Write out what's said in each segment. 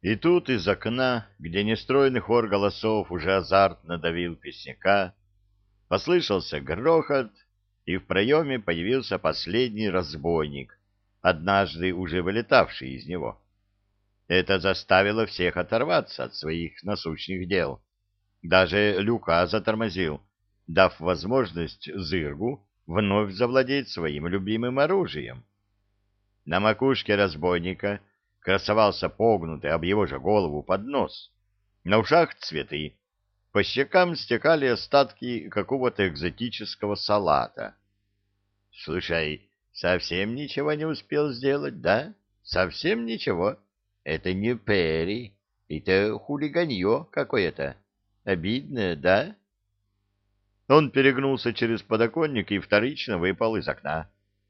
И тут из окна, где нестройный хор голосов уже азартно давил песняка, послышался грохот, и в проеме появился последний разбойник, однажды уже вылетавший из него. Это заставило всех оторваться от своих насущных дел. Даже Люка затормозил, дав возможность Зыргу вновь завладеть своим любимым оружием. На макушке разбойника красовался погнутый об его же голову поднос. На ушах цветы. По щекам стекали остатки какого-то экзотического салата. — Слушай, совсем ничего не успел сделать, да? Совсем ничего? Это не Перри, это хулиганье какое-то. Обидно, да? Он перегнулся через подоконник и вторично выпал из окна.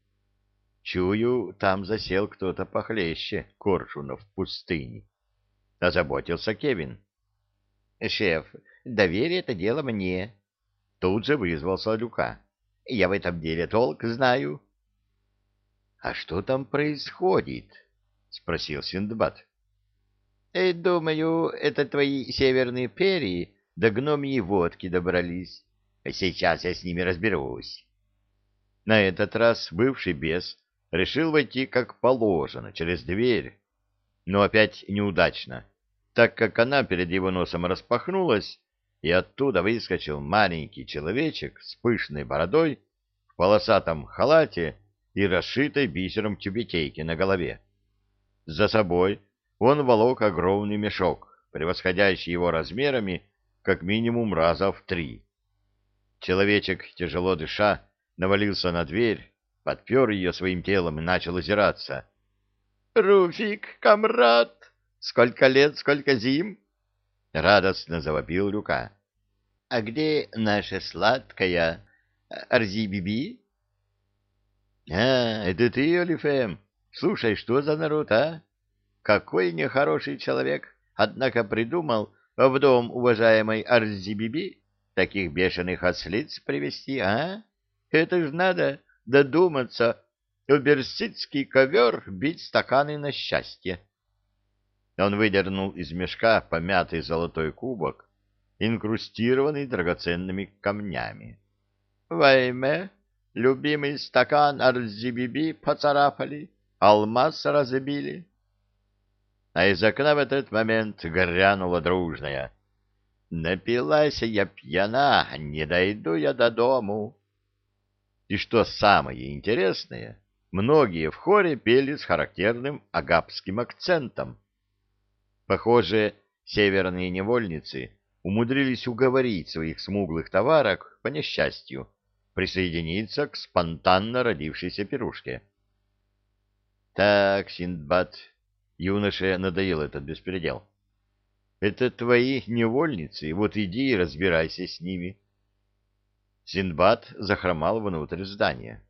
Чую, там засел кто-то похлеще коршунов в пустыне. Озаботился Кевин. «Шеф, доверь это дело мне». Тут же вызвался Люка. «Я в этом деле толк знаю». «А что там происходит?» — спросил Синдбад. «Думаю, это твои северные перья до гномьей водки добрались. Сейчас я с ними разберусь». На этот раз бывший бес решил войти как положено, через дверь, но опять неудачно, так как она перед его носом распахнулась, и оттуда выскочил маленький человечек с пышной бородой, в полосатом халате и расшитой бисером тюбетейки на голове. За собой он волок огромный мешок, превосходящий его размерами как минимум раза в 3. Человечек, тяжело дыша, навалился на дверь, подпер ее своим телом и начал озираться. — Руфик, комрад! Сколько лет, сколько зим! — радостно завопил Люка. — А где наша сладкая Арзи-биби? — А, это ты, Олифем? Слушай, что за народ, а? Какой нехороший человек, однако придумал в дом уважаемой Арзи-биби таких бешеных ослиц привести, а? Это ж надо додуматься, уберсидский ковер бить стаканы на счастье. Он выдернул из мешка помятый золотой кубок, инкрустированный драгоценными камнями. Вайме, любимый стакан Арзибиби поцарапали, алмаз разбили. А из окна в этот момент грянула дружная: «Напилась я пьяна, не дойду я до дому». И что самое интересное, многие в хоре пели с характерным агапским акцентом. Похоже, северные невольницы умудрились уговорить своих смуглых товарок, по несчастью, присоединиться к спонтанно родившейся пирушке. «Так, Синдбад, юноше надоел этот беспредел. Это твои невольницы, вот иди и разбирайся с ними». Синдбад захромал внутрь здания.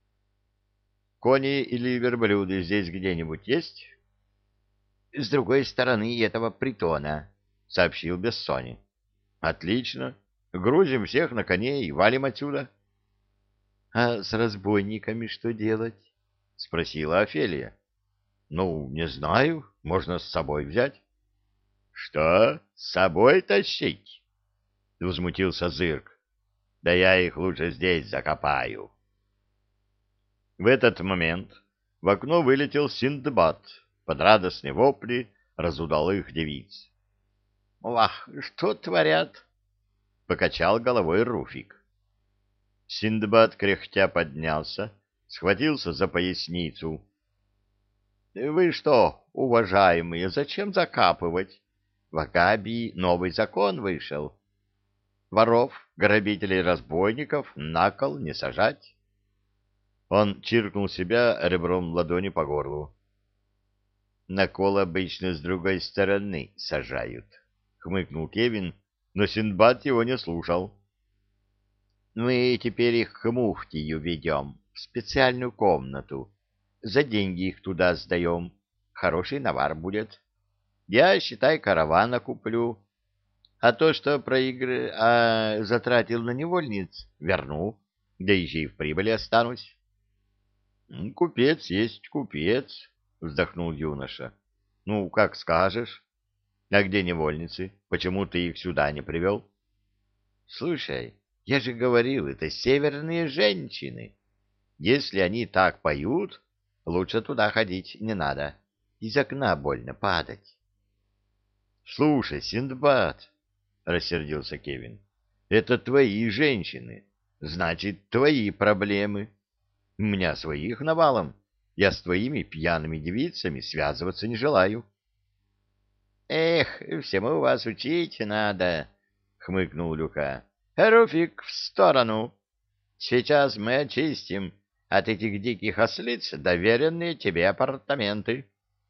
«Кони или верблюды здесь где-нибудь есть?» «С другой стороны этого притона», — сообщил Бессони. «Отлично. Грузим всех на коней и валим отсюда». «А с разбойниками что делать?» — спросила Офелия. «Ну, не знаю. Можно с собой взять». «Что, с собой тащить?» — возмутился Зырк. «Да я их лучше здесь закопаю». В этот момент в окно вылетел Синдбад под радостные вопли разудалых девиц. «Вах, что творят?» — покачал головой Руфик. Синдбад кряхтя поднялся, схватился за поясницу. «Вы что, уважаемые, зачем закапывать? В Агабии новый закон вышел. Воров, грабителей, разбойников на кол не сажать». Он чиркнул себя ребром ладони по горлу. «На кол обычно с другой стороны сажают», — хмыкнул Кевин, но Синдбад его не слушал. «Мы теперь их к муфтию ведем, в специальную комнату. За деньги их туда сдаем. Хороший навар будет. Я, считай, каравана куплю. А то, что затратил на невольниц, верну, да еще и в прибыли останусь». «Купец есть купец», — вздохнул юноша. «Ну, как скажешь. А где невольницы? Почему ты их сюда не привел? Слушай, я же говорил, это северные женщины. Если они так поют, лучше туда ходить не надо. Из окна больно падать. — Слушай, Синдбад, — рассердился Кевин, — это твои женщины, значит, твои проблемы. У меня своих навалом. Я с твоими пьяными девицами связываться не желаю. — Эх, всему вас учить надо, — хмыкнул Люка. — Руфик, в сторону. Сейчас мы очистим от этих диких ослиц доверенные тебе апартаменты.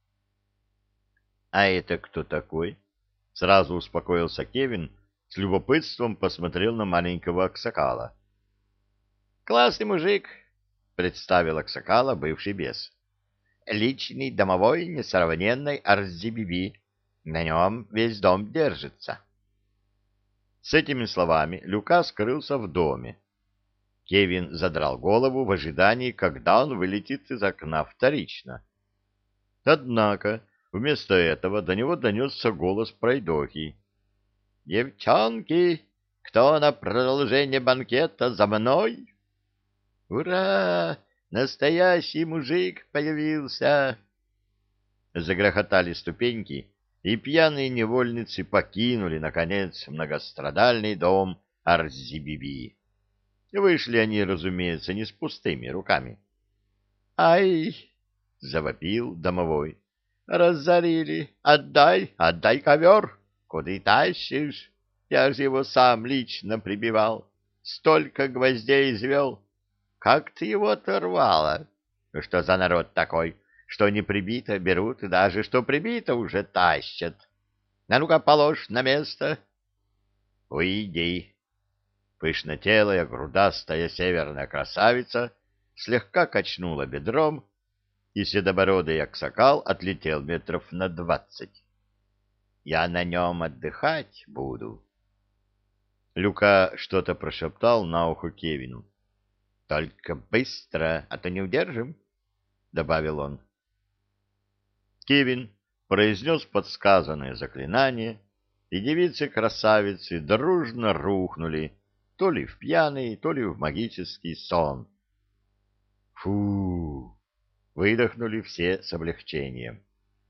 — А это кто такой? — сразу успокоился Кевин, с любопытством посмотрел на маленького аксакала. — Классный мужик, — представил аксакала бывший бес. — Личный домовой несравненной Арзибиби. На нем весь дом держится. С этими словами Люка скрылся в доме. Кевин задрал голову в ожидании, когда он вылетит из окна вторично. Однако вместо этого до него донесся голос пройдохи. — Девчонки, кто на продолжение банкета за мной? — Ура! Настоящий мужик появился! Загрохотали ступеньки, и пьяные невольницы покинули, наконец, многострадальный дом Арзибиби. Вышли они, разумеется, не с пустыми руками. — Ай! — завопил домовой. — Разорили! Отдай, отдай ковер! Куда тащишь? Я же его сам лично прибивал. Столько гвоздей извел. Как ты его оторвала? Что за народ такой? Что не прибито, берут, и даже что прибито, уже тащат. А ну-ка, положь на место. Уйди. Пышнотелая, грудастая северная красавица слегка качнула бедром, и седобородый аксакал отлетел метров на 20. Я на нем отдыхать буду. Люка что-то прошептал на ухо Кевину. — Только быстро, а то не удержим, — добавил он. Кевин произнес подсказанное заклинание, и девицы-красавицы дружно рухнули то ли в пьяный, то ли в магический сон. Фу! Выдохнули все с облегчением.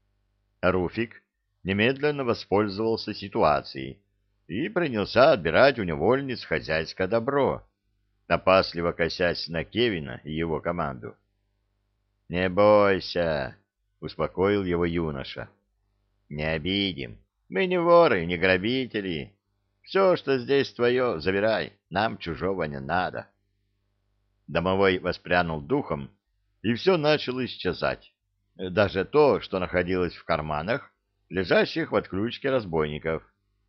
Руфик немедленно воспользовался ситуацией и принялся отбирать у невольниц хозяйское добро, опасливо косясь на Кевина и его команду. — Не бойся, — успокоил его юноша. — Не обидим. Мы не воры, не грабители. Все, что здесь твое, забирай. Нам чужого не надо. Домовой воспрянул духом, и все начало исчезать. Даже то, что находилось в карманах, лежащих в отключке разбойников.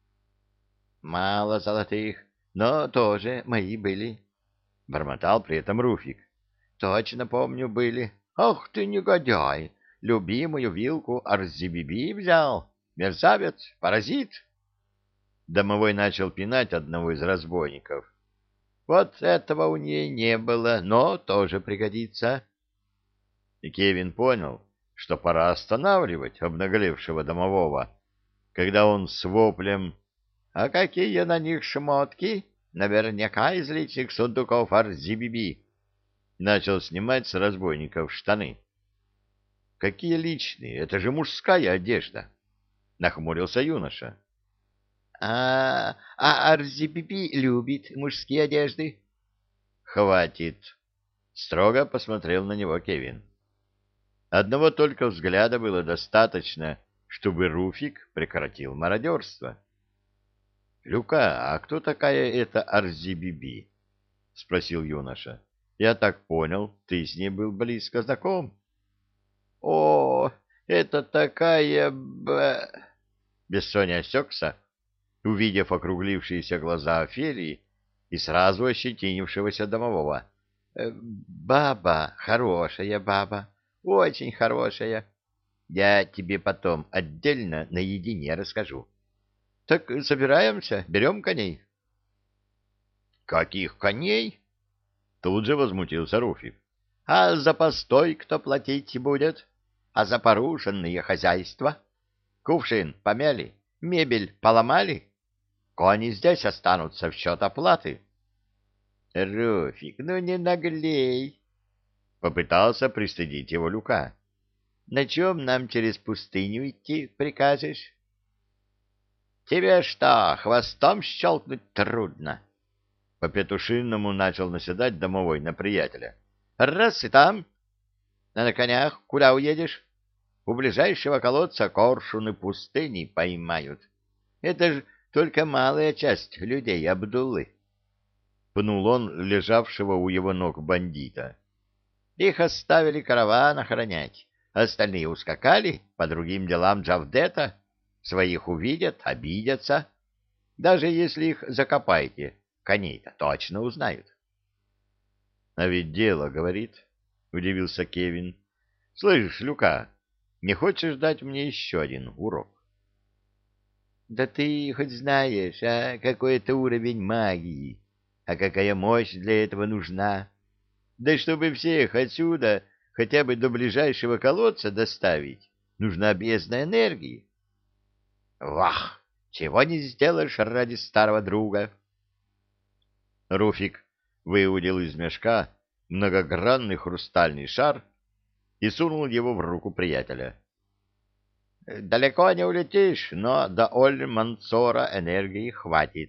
— Мало золотых, но тоже мои были, — бормотал при этом Руфик. — Точно помню, были. Ах ты, негодяй! Любимую вилку Арзибиби взял. Мерзавец, паразит. Домовой начал пинать одного из разбойников. Вот этого у ней не было, но тоже пригодится. И Кевин понял, что пора останавливать обнаглевшего домового, когда он с воплем «А какие на них шмотки? Наверняка из личных сундуков Арзибиби!» начал снимать с разбойников штаны. «Какие личные? Это же мужская одежда!» — нахмурился юноша. А Арзибиби любит мужские одежды. — Хватит! — строго посмотрел на него Кевин. Одного только взгляда было достаточно, чтобы Руфик прекратил мародерство. — Люка, а кто такая эта Арзибиби? — спросил юноша. — Я так понял, ты с ней был близко знаком. — О, это такая... Бессоня осекся, увидев округлившиеся глаза Офелии и сразу ощетинившегося домового. Баба, хорошая баба, очень хорошая. Я тебе потом отдельно наедине расскажу. Так собираемся, берем коней. — Каких коней? — тут же возмутился Руфик. — А за постой кто платить будет? А за порушенные хозяйства? Кувшин помяли? Мебель поломали? Кони здесь останутся в счет оплаты. — Руфик, ну не наглей! — попытался пристыдить его Люка. — На чем нам через пустыню идти прикажешь? — Тебе что, хвостом щелкнуть трудно? По-петушиному начал наседать домовой на приятеля. — Раз и там. А на конях куда уедешь? У ближайшего колодца коршуны пустыни поймают. Это ж только малая часть людей Абдуллы. Пнул он лежавшего у его ног бандита. Их оставили караван охранять. Остальные ускакали по другим делам Джавдета. Своих увидят, обидятся. Даже если их закопаете, коней-то точно узнают. — А ведь дело, — говорит, — удивился Кевин. — Слышь, Люка, не хочешь дать мне еще один урок? — Да ты хоть знаешь, а, какой это уровень магии, а какая мощь для этого нужна? Да чтобы всех отсюда хотя бы до ближайшего колодца доставить, нужна бездна энергии. Вах! Чего не сделаешь ради старого друга? Руфик выудил из мешка многогранный хрустальный шар и сунул его в руку приятеля. Далеко не улетишь, но до Оль-Мансора энергии хватит.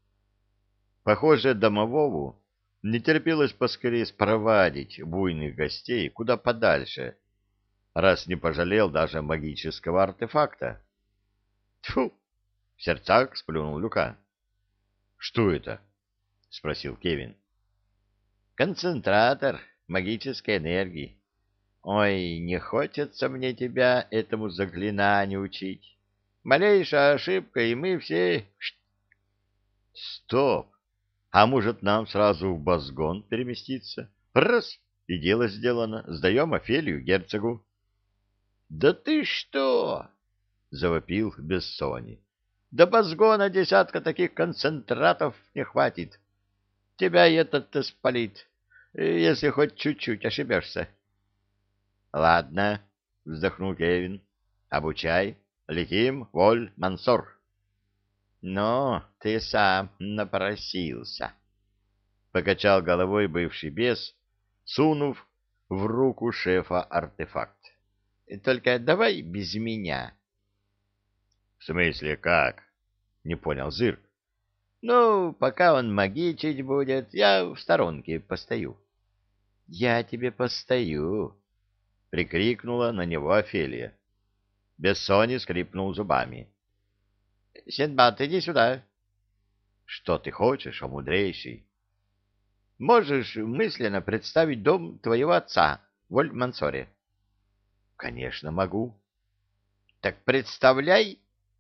Похоже, домовому не терпелось поскорее спровадить буйных гостей куда подальше, раз не пожалел даже магического артефакта. Тьфу! В сердцах сплюнул Люка. — Что это? — спросил Кевин. — Концентратор магической энергии. Ой, не хочется мне тебя этому заклинанию учить. Малейшая ошибка, и мы все... — Стоп! А может, нам сразу в Базгон переместиться? Раз — и дело сделано. Сдаем Офелию герцогу. — Да ты что? — завопил Бессони. — До Базгона десятка таких концентратов не хватит. Тебя и этот-то спалит, если хоть чуть-чуть ошибешься. — Ладно, — вздохнул Кевин. — Обучай. Летим в Оль-Мансор. — Но ты сам напросился, — покачал головой бывший бес, сунув в руку шефа артефакт. — Только давай без меня. — В смысле, как? — не понял Зырк. — Ну, пока он магичить будет, я в сторонке постою. — Я тебе постою, — прикрикнула на него Офелия. Бессони скрипнул зубами. — Синдбад, иди сюда. — Что ты хочешь, о мудрейший? — Можешь мысленно представить дом твоего отца в Оль-Мансоре? — Конечно, могу. — Так представляй.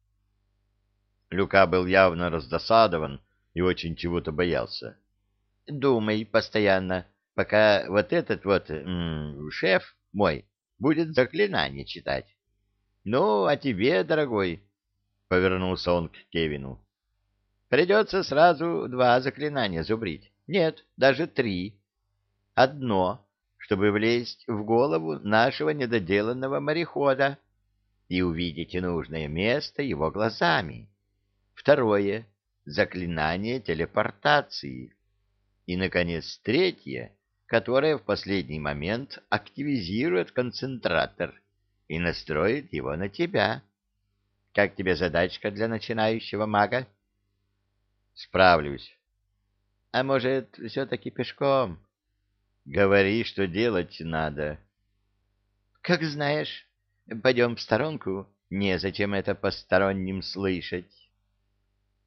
Люка был явно раздосадован и очень чего-то боялся. — Думай постоянно, пока вот этот вот шеф мой будет заклинание читать. Ну, а тебе, дорогой, — повернулся он к Кевину, — придется сразу 2 заклинания зубрить. Нет, даже 3. Одно, чтобы влезть в голову нашего недоделанного морехода и увидеть нужное место его глазами. Второе — заклинание телепортации. И, наконец, третье, которое в последний момент активизирует концентратор и настроит его на тебя. Как тебе задачка для начинающего мага? — Справлюсь. — А может, все-таки пешком? — Говори, что делать надо. — Как знаешь. Пойдем в сторонку. Незачем это посторонним слышать.